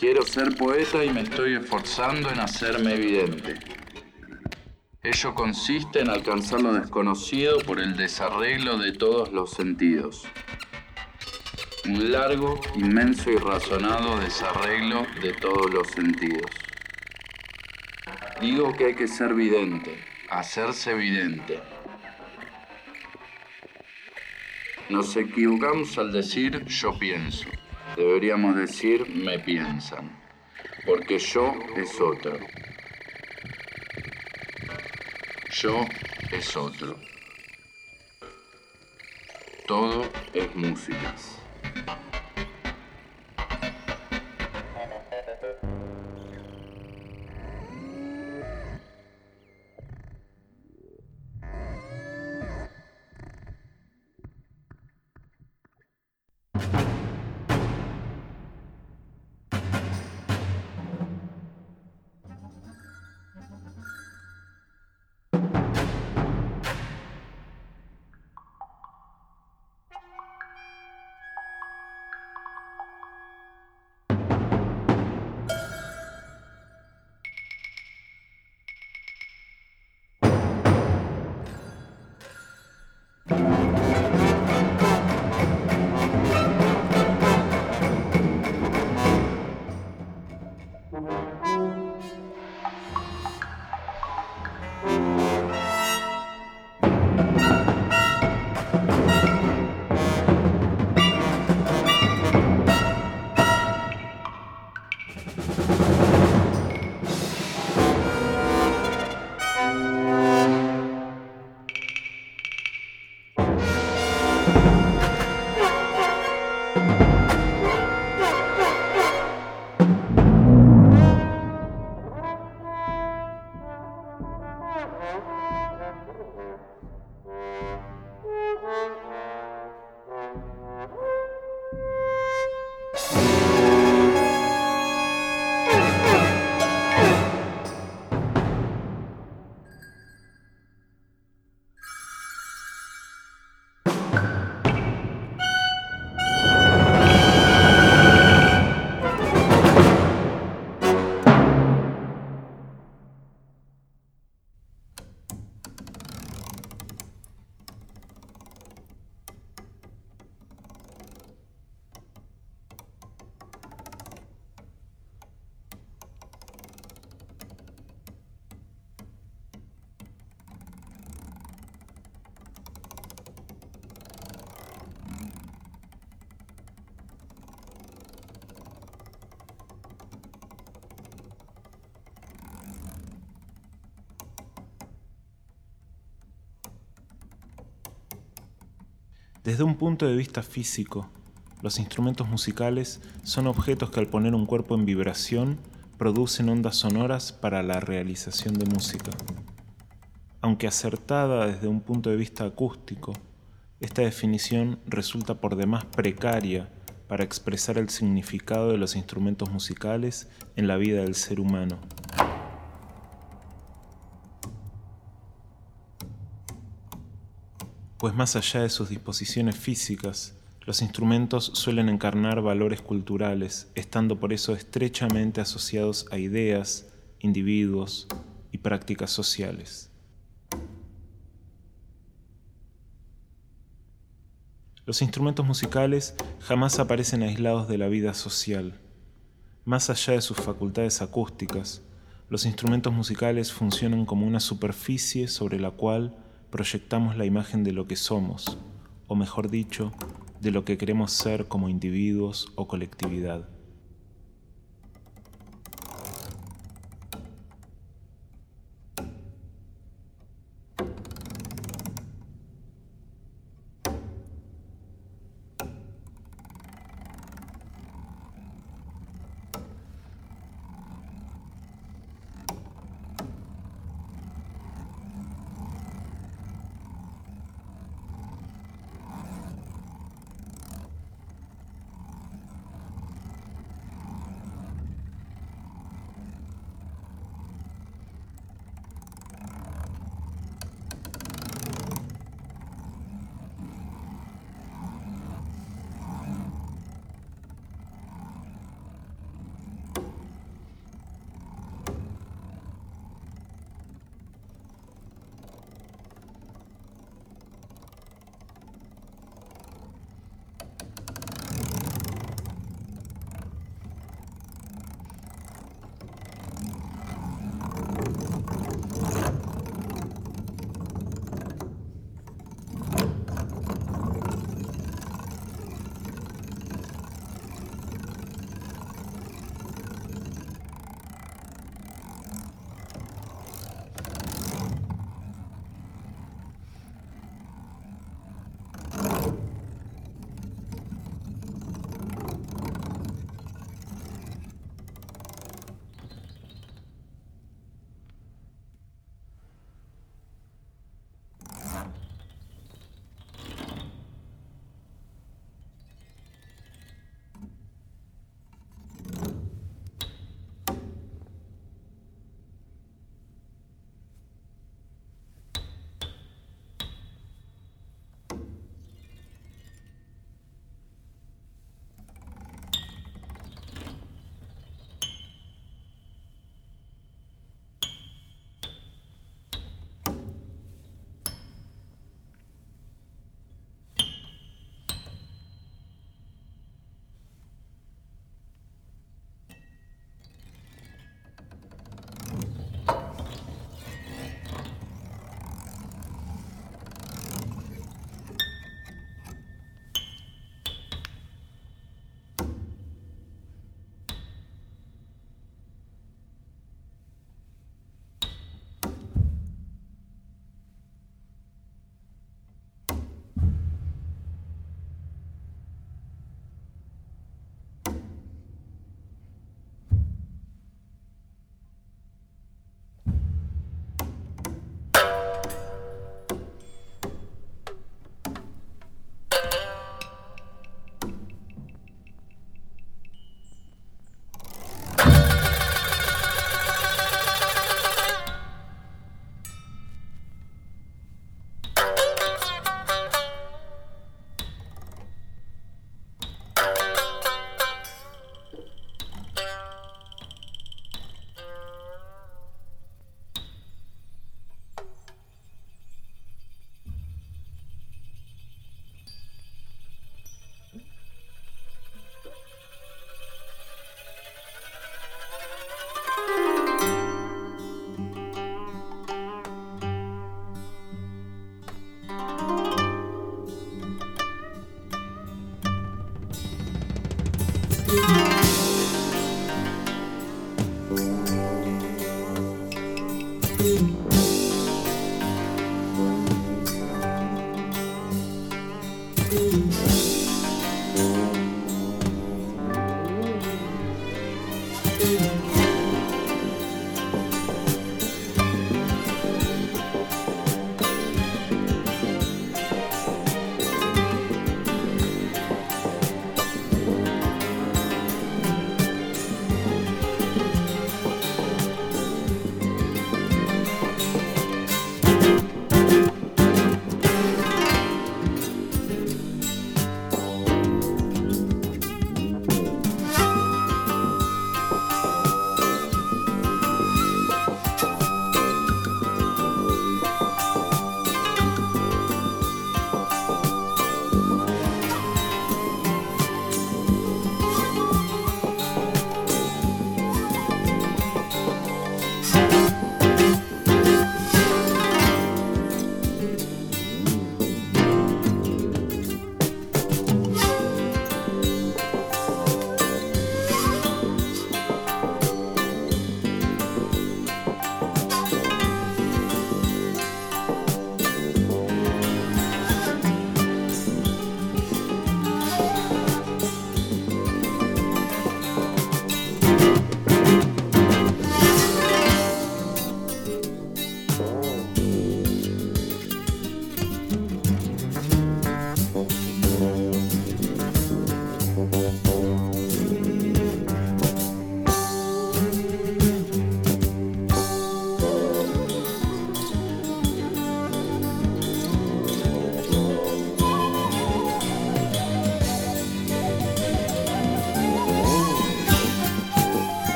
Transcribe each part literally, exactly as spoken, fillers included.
Quiero ser poeta y me estoy esforzando en hacerme evidente. Ello consiste en alcanzar lo desconocido por el desarreglo de todos los sentidos. Un largo, inmenso y razonado desarreglo de todos los sentidos. Digo que hay que ser vidente, hacerse evidente. Nos equivocamos al decir yo pienso. Deberíamos decir me piensan, porque yo es otro. Yo es otro. Todo es música. Desde un punto de vista físico, los instrumentos musicales son objetos que al poner un cuerpo en vibración producen ondas sonoras para la realización de música. Aunque acertada desde un punto de vista acústico, esta definición resulta por demás precaria para expresar el significado de los instrumentos musicales en la vida del ser humano. Pues más allá de sus disposiciones físicas, los instrumentos suelen encarnar valores culturales, estando por eso estrechamente asociados a ideas, individuos y prácticas sociales. Los instrumentos musicales jamás aparecen aislados de la vida social. Más allá de sus facultades acústicas, los instrumentos musicales funcionan como una superficie sobre la cual proyectamos la imagen de lo que somos, o mejor dicho, de lo que queremos ser como individuos o colectividad.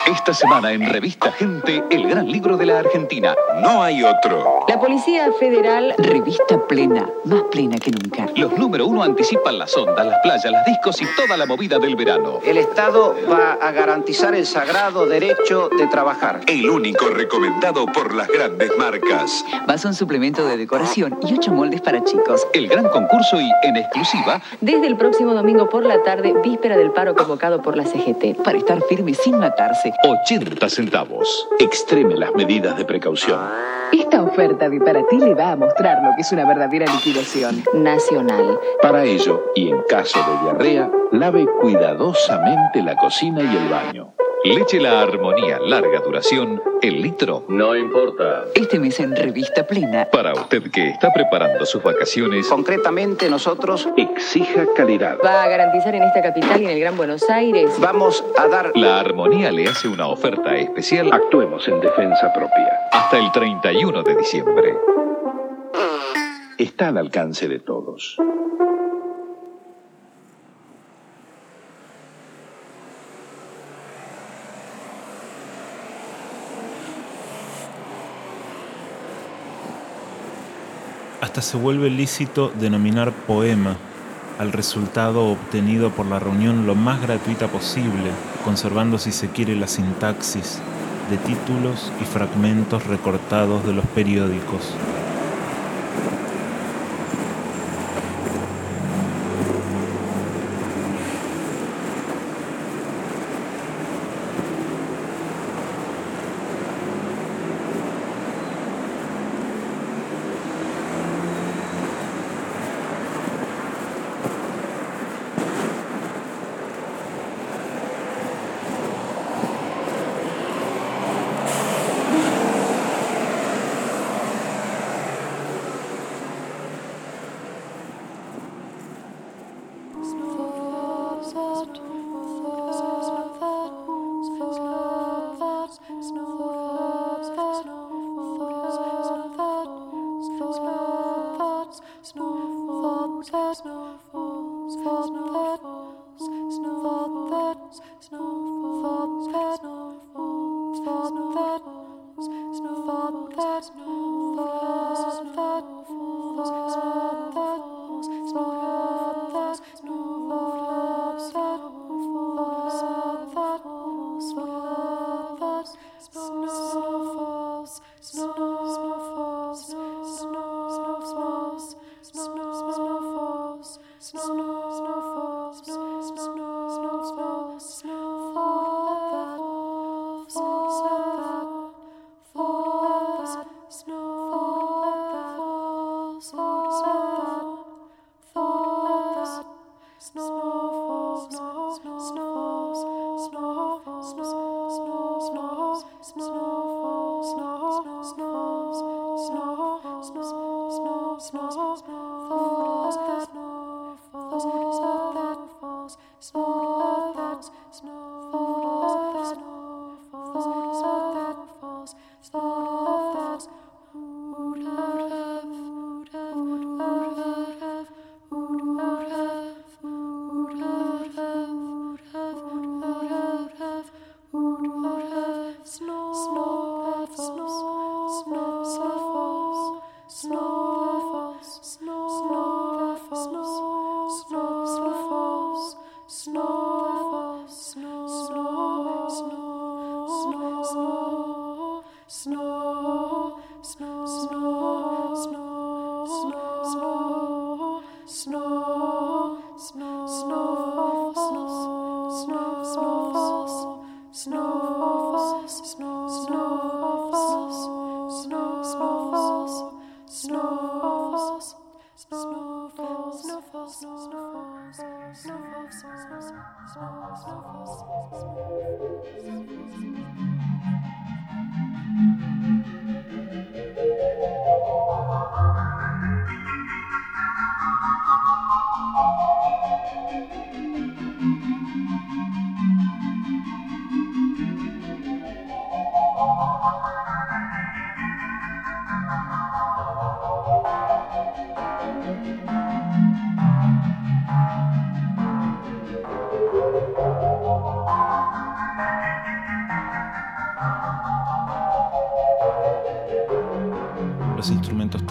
Esta semana en Revista Gente, el gran libro de la Argentina. No hay otro. La Policía Federal. Revista plena, más plena que nunca. Los número uno anticipan las ondas, las playas, las discos y toda la movida del verano. El Estado va a garantizar el sagrado derecho de trabajar. El único recomendado por las grandes marcas. Más un suplemento de decoración y ocho moldes para chicos. El gran concurso y, en exclusiva, Desde el próximo domingo por la tarde, víspera del paro convocado por la C G T. Para estar firme sin matarse. ochenta centavos. Extreme las medidas de precaución. Esta oferta de para ti le va a mostrar lo que es una verdadera liquidación Nacional. Para ello, y en caso de diarrea, lave cuidadosamente la cocina y el baño. Leche La Armonía, larga duración, el litro. No importa. Este mes en Revista Plena. Para usted que está preparando sus vacaciones, Concretamente nosotros exija calidad. Va a garantizar en esta capital y en el Gran Buenos Aires. vamos a dar... La Armonía le hace una oferta especial Actuemos en defensa propia. hasta el treinta y uno de diciembre. Está al alcance de todos. Hasta se vuelve lícito denominar poema al resultado obtenido por la reunión lo más gratuita posible, conservando si se quiere la sintaxis de títulos y fragmentos recortados de los periódicos.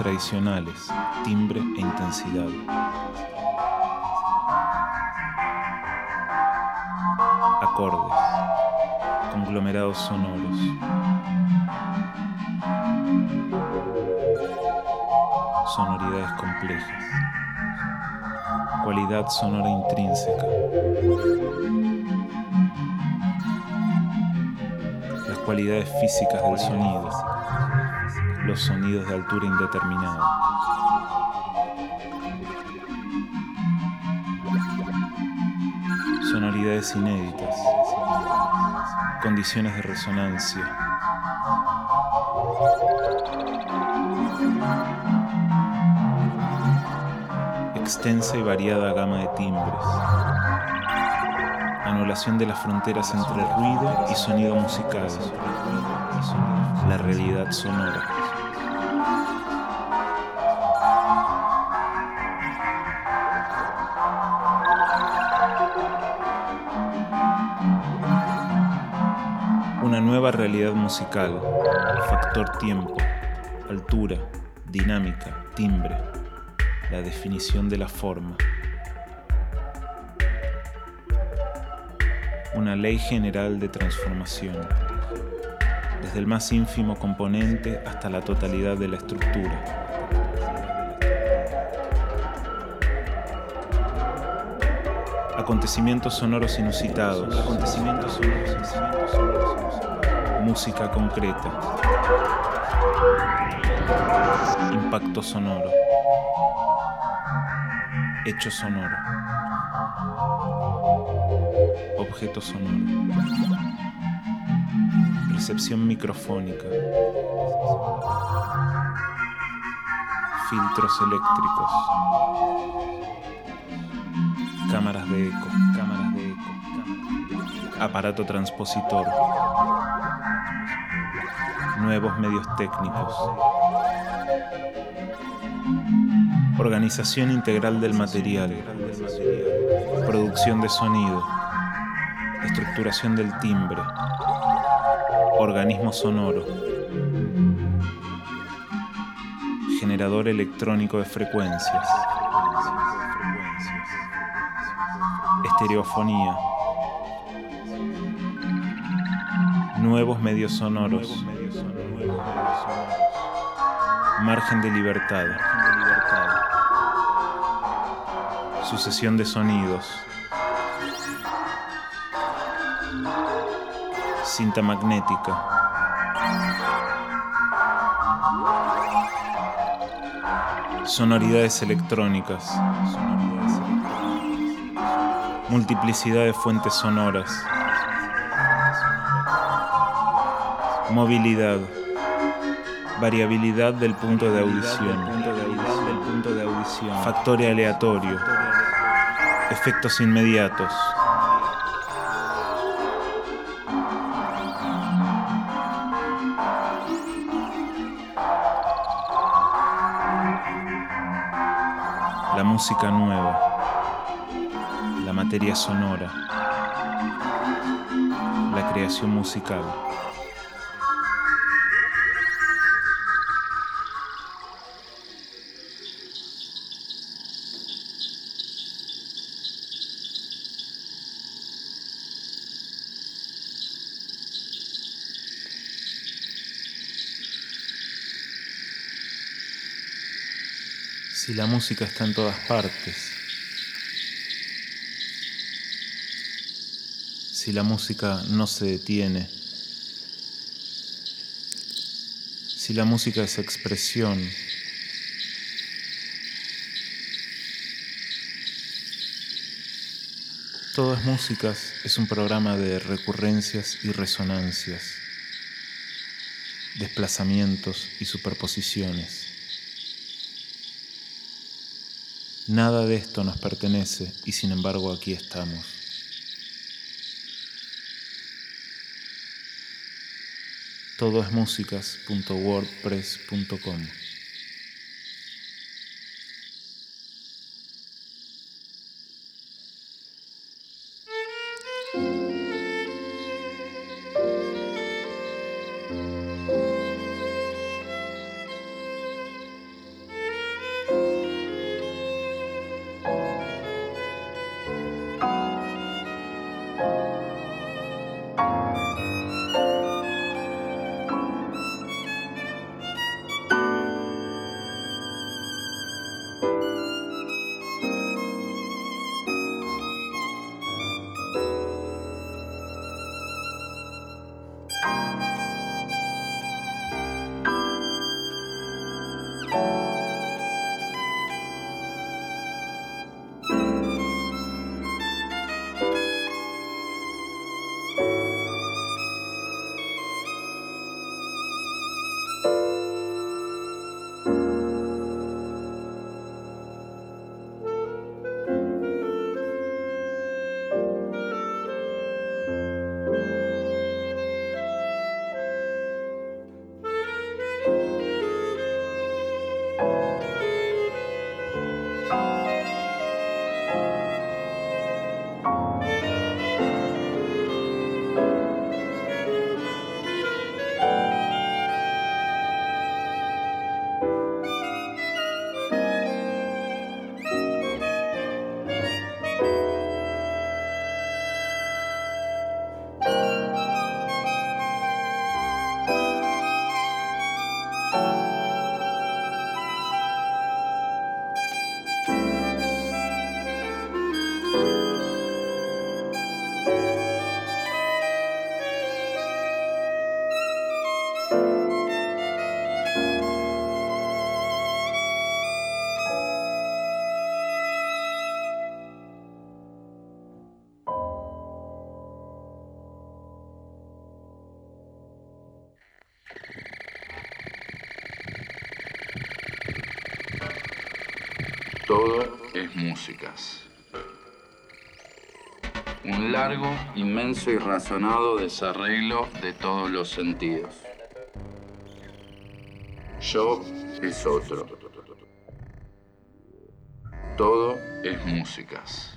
tradicionales, timbre e intensidad. Acordes, conglomerados sonoros. Sonoridades complejas. Cualidad sonora intrínseca. Las cualidades físicas del sonido. Los sonidos de altura indeterminada. Sonoridades inéditas. Condiciones de resonancia. Extensa y variada gama de timbres. Anulación de las fronteras entre ruido y sonido musical. La realidad sonora. Una nueva realidad musical. Factor tiempo, altura, dinámica, timbre. La definición de la forma. Una ley general de transformación, desde el más ínfimo componente hasta la totalidad de la estructura. Acontecimientos sonoros inusitados. Acontecimientos sonoros inusitados. Música concreta. Impacto sonoro. Hecho sonoro. Objeto sonoro. Recepción microfónica. Filtros eléctricos. Cámaras de eco. Cámaras de eco. Aparato transpositor. Nuevos medios técnicos. Organización integral del material. Producción de sonido. Estructuración del timbre. Organismo sonoro. Generador electrónico de frecuencias. Estereofonía. Nuevos medios sonoros. Margen de libertad. Sucesión de sonidos. Cinta magnética. Sonoridades electrónicas. Multiplicidad de fuentes sonoras. Movilidad. Variabilidad del punto de audición. Factor aleatorio. Efectos inmediatos. La música nueva. La materia sonora. La creación musical. Si la música está en todas partes, si la música no se detiene, si la música es expresión, Todas Músicas es un programa de recurrencias y resonancias, desplazamientos y superposiciones. Nada de esto nos pertenece y sin embargo aquí estamos. todoesmusicas punto wordpress punto com. es músicas. Un largo, inmenso y razonado desarreglo de todos los sentidos. Yo es otro. Todo es músicas.